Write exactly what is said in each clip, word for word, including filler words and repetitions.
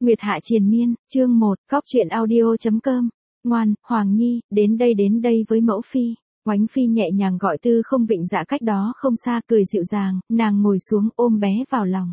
Nguyệt Hạ Triền Miên, chương một, Cóc Truyện Audio chấm com. Ngoan, Hoàng Nhi, đến đây đến đây với mẫu phi. Oánh phi nhẹ nhàng gọi Tư Không Vịnh Dạ cách đó không xa, cười dịu dàng, nàng ngồi xuống ôm bé vào lòng.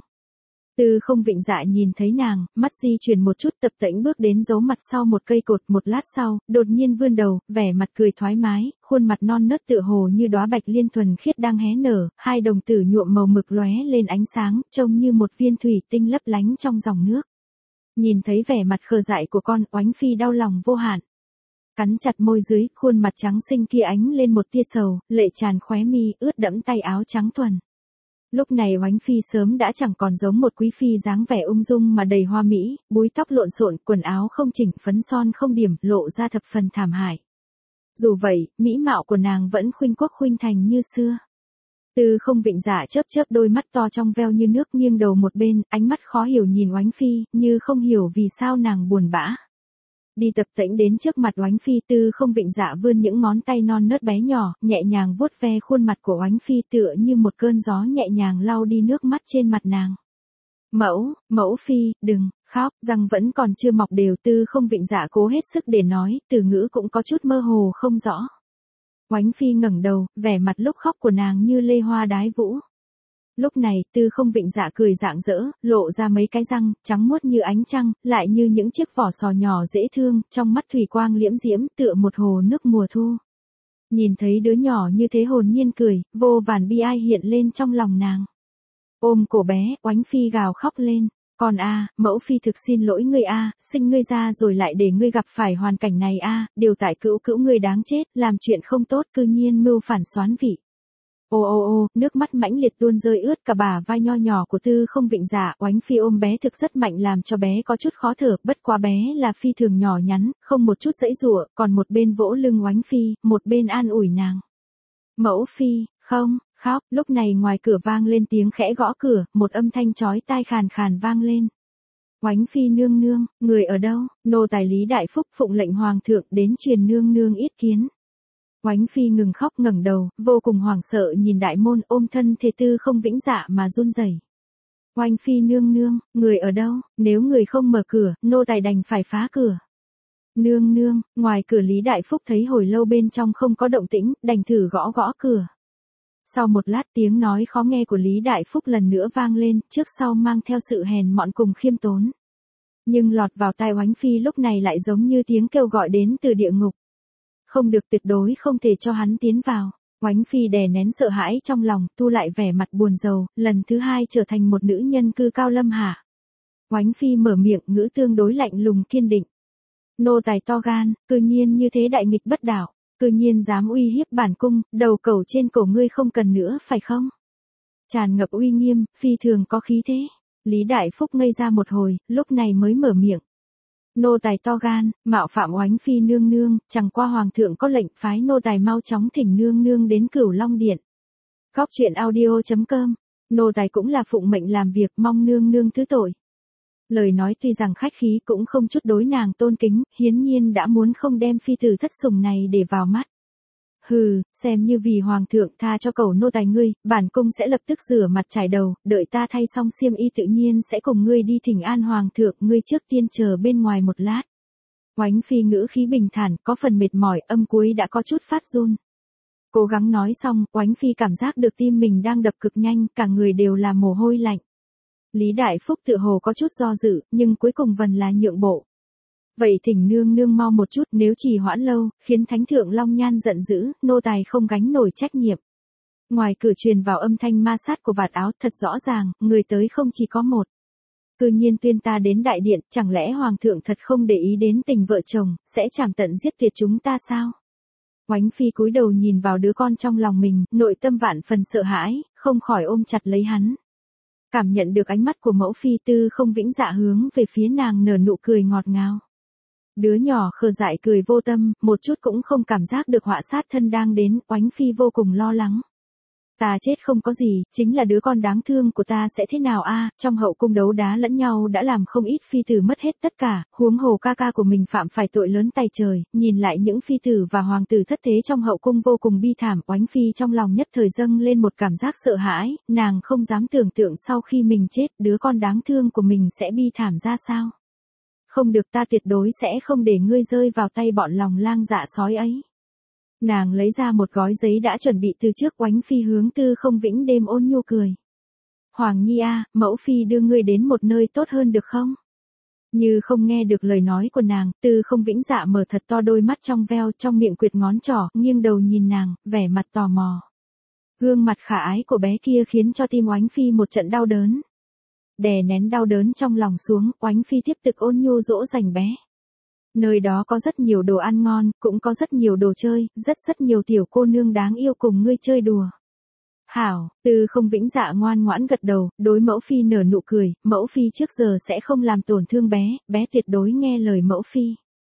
Tư Không Vịnh Dạ nhìn thấy nàng, mắt di chuyển một chút, tập tễnh bước đến giấu mặt sau một cây cột, một lát sau, đột nhiên vươn đầu, vẻ mặt cười thoải mái, khuôn mặt non nớt tựa hồ như đóa bạch liên thuần khiết đang hé nở, hai đồng tử nhuộm màu mực lóe lên ánh sáng, trông như một viên thủy tinh lấp lánh trong dòng nước. Nhìn thấy vẻ mặt khờ dại của con, Oánh phi đau lòng vô hạn. Cắn chặt môi dưới, khuôn mặt trắng xinh kia ánh lên một tia sầu, lệ tràn khóe mi, ướt đẫm tay áo trắng thuần. Lúc này Oánh phi sớm đã chẳng còn giống một quý phi dáng vẻ ung dung mà đầy hoa mỹ, búi tóc lộn xộn, quần áo không chỉnh, phấn son không điểm, lộ ra thập phần thảm hại. Dù vậy, mỹ mạo của nàng vẫn khuynh quốc khuynh thành như xưa. Tư Không Vịnh Dạ chớp chớp đôi mắt to trong veo như nước, nghiêng đầu một bên, ánh mắt khó hiểu nhìn Oánh phi, như không hiểu vì sao nàng buồn bã. Đi tập tễnh đến trước mặt Oánh phi, Tư Không Vịnh Dạ vươn những ngón tay non nớt bé nhỏ, nhẹ nhàng vuốt ve khuôn mặt của Oánh phi, tựa như một cơn gió nhẹ nhàng lau đi nước mắt trên mặt nàng. Mẫu, mẫu phi, đừng khóc, răng vẫn còn chưa mọc đều. Tư Không Vịnh Dạ cố hết sức để nói, từ ngữ cũng có chút mơ hồ không rõ. Oánh phi ngẩng đầu, vẻ mặt lúc khóc của nàng như lê hoa đái vũ. Lúc này, Tư Không Vịnh Dạ cười rạng rỡ, lộ ra mấy cái răng, trắng muốt như ánh trăng, lại như những chiếc vỏ sò nhỏ dễ thương, trong mắt thủy quang liễm diễm, tựa một hồ nước mùa thu. Nhìn thấy đứa nhỏ như thế hồn nhiên cười, vô vàn bi ai hiện lên trong lòng nàng. Ôm cổ bé, Oánh phi gào khóc lên. Con a, à, mẫu phi thực xin lỗi ngươi a, à, sinh ngươi ra rồi lại để ngươi gặp phải hoàn cảnh này a, à, điều tại cữu cữu ngươi đáng chết, làm chuyện không tốt, cư nhiên mưu phản soán vị. Ô ô ô, nước mắt mãnh liệt tuôn rơi ướt cả bả vai nho nhỏ của Tư Không Vịnh Dạ. Oánh phi ôm bé thực rất mạnh làm cho bé có chút khó thở, bất quá bé là phi thường nhỏ nhắn, không một chút giãy giụa, còn một bên vỗ lưng Oánh phi, một bên an ủi nàng. Mẫu phi, không, khóc. Lúc này ngoài cửa vang lên tiếng khẽ gõ cửa, một âm thanh chói tai khàn khàn vang lên. Oánh phi nương nương, người ở đâu? Nô tài Lý Đại Phúc phụng lệnh hoàng thượng đến truyền nương nương yết kiến. Oánh phi ngừng khóc, ngẩng đầu, vô cùng hoảng sợ nhìn đại môn, ôm thân thể Tư Không Vĩnh Dạ mà run rẩy. Oánh phi nương nương, người ở đâu? Nếu người không mở cửa, nô tài đành phải phá cửa. Nương nương, ngoài cửa Lý Đại Phúc thấy hồi lâu bên trong không có động tĩnh, đành thử gõ gõ cửa. Sau một lát tiếng nói khó nghe của Lý Đại Phúc lần nữa vang lên, trước sau mang theo sự hèn mọn cùng khiêm tốn. Nhưng lọt vào tai Oánh phi lúc này lại giống như tiếng kêu gọi đến từ địa ngục. Không được, tuyệt đối không thể cho hắn tiến vào. Oánh phi đè nén sợ hãi trong lòng, tu lại vẻ mặt buồn rầu, lần thứ hai trở thành một nữ nhân cư cao lâm hạ. Oánh phi mở miệng, ngữ tương đối lạnh lùng kiên định. Nô tài to gan, cư nhiên như thế đại nghịch bất đạo, cư nhiên dám uy hiếp bản cung, đầu cẩu trên cổ ngươi không cần nữa phải không? Tràn ngập uy nghiêm, phi thường có khí thế. Lý Đại Phúc ngây ra một hồi, lúc này mới mở miệng. Nô tài to gan, mạo phạm Oánh phi nương nương, chẳng qua hoàng thượng có lệnh phái nô tài mau chóng thỉnh nương nương đến Cửu Long Điện. Cóc Truyện Audio chấm com. Nô tài cũng là phụng mệnh làm việc, mong nương nương thứ tội. Lời nói tuy rằng khách khí cũng không chút đối nàng tôn kính, hiến nhiên đã muốn không đem phi tử thất sủng này để vào mắt. Hừ, xem như vì hoàng thượng tha cho cẩu nô tài ngươi, bản cung sẽ lập tức rửa mặt trải đầu, đợi ta thay xong xiêm y tự nhiên sẽ cùng ngươi đi thỉnh an hoàng thượng, ngươi trước tiên chờ bên ngoài một lát. Oánh phi ngữ khí bình thản, có phần mệt mỏi, âm cuối đã có chút phát run. Cố gắng nói xong, Oánh phi cảm giác được tim mình đang đập cực nhanh, cả người đều là mồ hôi lạnh. Lý Đại Phúc tựa hồ có chút do dự, nhưng cuối cùng vẫn là nhượng bộ. Vậy thỉnh nương nương mau một chút, nếu trì hoãn lâu, khiến thánh thượng Long Nhan giận dữ, nô tài không gánh nổi trách nhiệm. Ngoài cửa truyền vào âm thanh ma sát của vạt áo, thật rõ ràng, người tới không chỉ có một. Cư nhiên tuyên ta đến đại điện, chẳng lẽ hoàng thượng thật không để ý đến tình vợ chồng, sẽ chảm tận giết tuyệt chúng ta sao? Oánh phi cúi đầu nhìn vào đứa con trong lòng mình, nội tâm vạn phần sợ hãi, không khỏi ôm chặt lấy hắn. Cảm nhận được ánh mắt của mẫu phi, Tư Không Vĩnh Dạ hướng về phía nàng nở nụ cười ngọt ngào. Đứa nhỏ khờ dại cười vô tâm, một chút cũng không cảm giác được họa sát thân đang đến, Oánh phi vô cùng lo lắng. Ta chết không có gì, chính là đứa con đáng thương của ta sẽ thế nào a? Trong hậu cung đấu đá lẫn nhau đã làm không ít phi tử mất hết tất cả, huống hồ ca ca của mình phạm phải tội lớn tay trời, nhìn lại những phi tử và hoàng tử thất thế trong hậu cung vô cùng bi thảm, Oánh phi trong lòng nhất thời dâng lên một cảm giác sợ hãi, nàng không dám tưởng tượng sau khi mình chết, đứa con đáng thương của mình sẽ bi thảm ra sao. không được, ta tuyệt đối sẽ không để ngươi rơi vào tay bọn lòng lang dạ sói ấy. Nàng lấy ra một gói giấy đã chuẩn bị từ trước. Oánh Phi hướng Tư Không Vĩnh đêm ôn nhu cười. Hoàng Nhi a, mẫu phi đưa ngươi đến một nơi tốt hơn được không? Như không nghe được lời nói của nàng, Tư Không Vĩnh Dạ mở thật to đôi mắt trong veo, trong miệng quyệt ngón trỏ, nghiêng đầu nhìn nàng, vẻ mặt tò mò. Gương mặt khả ái của bé kia khiến cho tim Oánh Phi một trận đau đớn. Đè nén đau đớn trong lòng xuống, Oánh Phi tiếp tục ôn nhu dỗ dành bé. Nơi đó có rất nhiều đồ ăn ngon, cũng có rất nhiều đồ chơi, rất rất nhiều tiểu cô nương đáng yêu cùng ngươi chơi đùa. Hảo, Tư Không Vĩnh Dạ ngoan ngoãn gật đầu, đối mẫu phi nở nụ cười, mẫu phi trước giờ sẽ không làm tổn thương bé, bé tuyệt đối nghe lời mẫu phi.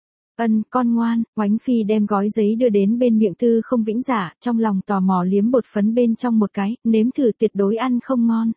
Ân, con ngoan. Oánh Phi đem gói giấy đưa đến bên miệng Tư Không Vĩnh Dạ, trong lòng tò mò liếm bột phấn bên trong một cái, nếm thử tuyệt đối ăn không ngon.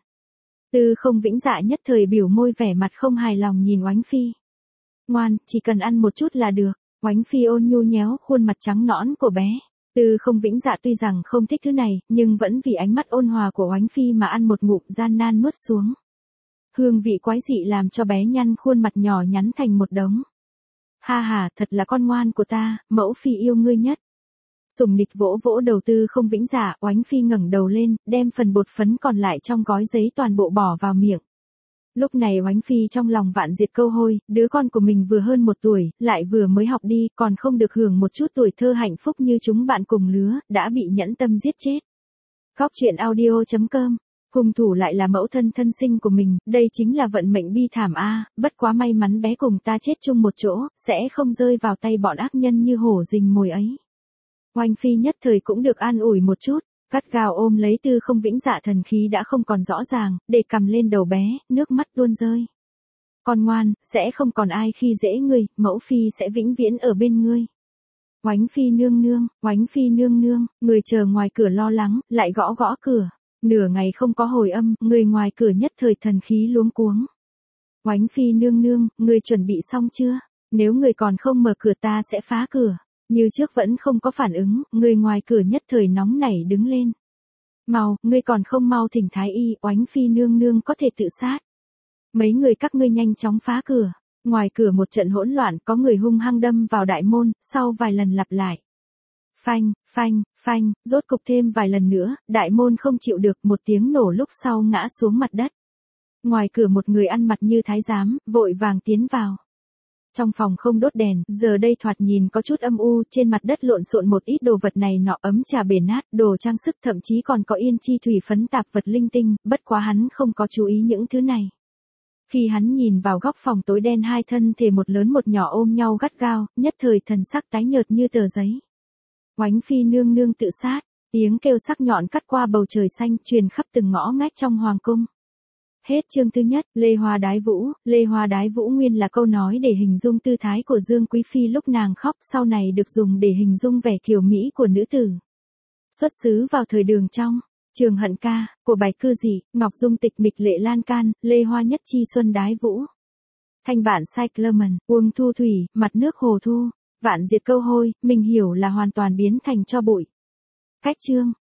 Tư Không Vĩnh Dạ nhất thời biểu môi vẻ mặt không hài lòng nhìn Oánh Phi. Ngoan, chỉ cần ăn một chút là được. Oánh Phi ôn nhu nhéo khuôn mặt trắng nõn của bé. Tư Không Vĩnh Dạ tuy rằng không thích thứ này, nhưng vẫn vì ánh mắt ôn hòa của Oánh Phi mà ăn một ngụm gian nan nuốt xuống. Hương vị quái dị làm cho bé nhăn khuôn mặt nhỏ nhắn thành một đống. Ha ha, thật là con ngoan của ta, mẫu phi yêu ngươi nhất. Sùng nịch vỗ vỗ đầu Tư Không Vĩnh Dạ, Oánh Phi ngẩng đầu lên, đem phần bột phấn còn lại trong gói giấy toàn bộ bỏ vào miệng. Lúc này Oánh Phi trong lòng vạn diệt câu hôi, đứa con của mình vừa hơn một tuổi, lại vừa mới học đi, còn không được hưởng một chút tuổi thơ hạnh phúc như chúng bạn cùng lứa, đã bị nhẫn tâm giết chết. Góc truyện audio chấm com. Hung thủ lại là mẫu thân thân sinh của mình, đây chính là vận mệnh bi thảm a, bất quá may mắn bé cùng ta chết chung một chỗ, sẽ không rơi vào tay bọn ác nhân như hổ rình mồi ấy. Oanh Phi nhất thời cũng được an ủi một chút, gắt gao ôm lấy Tư Không Vĩnh Dạ thần khí đã không còn rõ ràng, để cầm lên đầu bé, nước mắt tuôn rơi. Con ngoan, sẽ không còn ai khi dễ ngươi, mẫu phi sẽ vĩnh viễn ở bên ngươi. Oánh Phi nương nương, Oánh Phi nương nương, người chờ ngoài cửa lo lắng, lại gõ gõ cửa. Nửa ngày không có hồi âm, người ngoài cửa nhất thời thần khí luống cuống. Oánh Phi nương nương, người chuẩn bị xong chưa? Nếu người còn không mở cửa ta sẽ phá cửa. Như trước vẫn không có phản ứng, người ngoài cửa nhất thời nóng nảy đứng lên. Mau, ngươi còn không mau thỉnh thái y, Oánh Phi nương nương có thể tự sát. Mấy người các ngươi nhanh chóng phá cửa. Ngoài cửa một trận hỗn loạn, có người hung hăng đâm vào đại môn, sau vài lần lặp lại. Phanh, phanh, phanh, rốt cục thêm vài lần nữa, đại môn không chịu được, một tiếng nổ lúc sau ngã xuống mặt đất. Ngoài cửa một người ăn mặc như thái giám, vội vàng tiến vào. Trong phòng không đốt đèn, giờ đây thoạt nhìn có chút âm u, trên mặt đất lộn xộn một ít đồ vật này nọ, ấm trà bể nát, đồ trang sức, thậm chí còn có yên chi thủy phấn tạp vật linh tinh, bất quá hắn không có chú ý những thứ này. Khi hắn nhìn vào góc phòng tối đen, hai thân thể một lớn một nhỏ ôm nhau gắt gao, nhất thời thần sắc tái nhợt như tờ giấy. Oánh Phi nương nương tự sát, tiếng kêu sắc nhọn cắt qua bầu trời xanh, truyền khắp từng ngõ ngách trong hoàng cung. Hết chương thứ nhất. Lê Hoa Đái Vũ. Lê Hoa Đái Vũ nguyên là câu nói để hình dung tư thái của Dương Quý Phi lúc nàng khóc, sau này được dùng để hình dung vẻ kiều mỹ của nữ tử. Xuất xứ vào thời Đường Trong. Trường Hận Ca, của Bạch Cư Dị, Ngọc Dung tịch mịch Lệ Lan Can, Lê Hoa Nhất Chi Xuân Đái Vũ. Thanh bản Cyclamen, Uông Thu Thủy, Mặt nước Hồ Thu. Vạn diệt câu hôi, mình hiểu là hoàn toàn biến thành tro bụi. Cách chương.